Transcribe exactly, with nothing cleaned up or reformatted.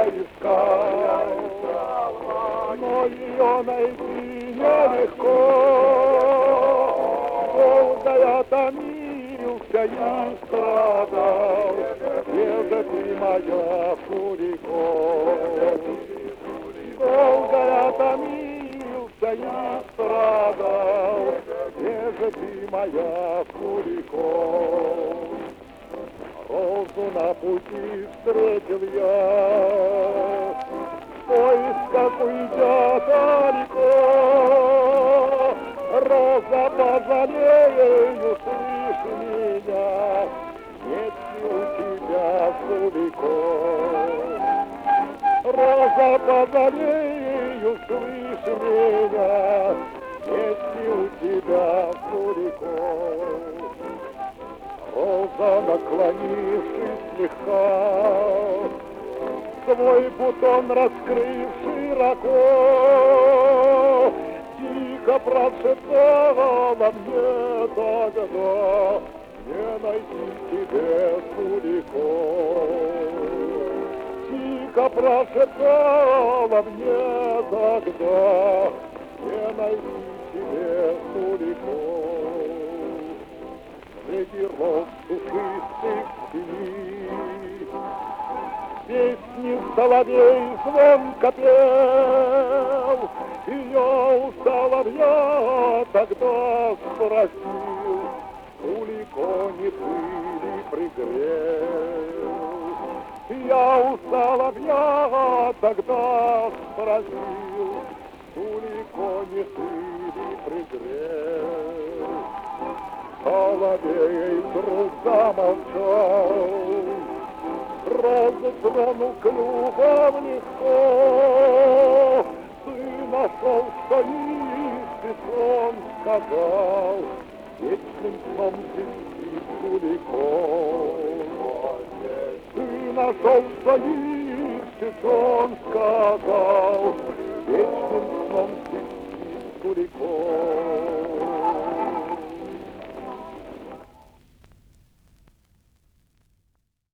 искал, но ее найти нелегко. Долго я томился и страдал, где же ты, моя Курико? Долго я томился и страдал, где же ты, моя Курико? Розу на пути встретил я, в поисках уйдя далеко. Роза, пожалею, слышь меня, нет ли у тебя Курико? Роза, пожалею, слышь меня, нет ли у тебя Курико? Роза, наклонившись слегка, свой бутон раскрыв широко, тихо прошептала мне тогда: не найти тебе, Курико. Тихо прошептала мне тогда: не найти тебе, Курико. Среди роз душистых синих песни соловей звонко пел, и я у соловья тогда спросил: Курико, не ты ли пригрел? Я у соловья тогда спросил: Курико, не ты ли пригрел? Соловей вдруг замолчал, розу тронул клювом легко. Ты нашел, что ищешь, он сказал, вечным сном ты Курико. Ты нашел, что ищешь, он сказал, вечным сном ты Курико.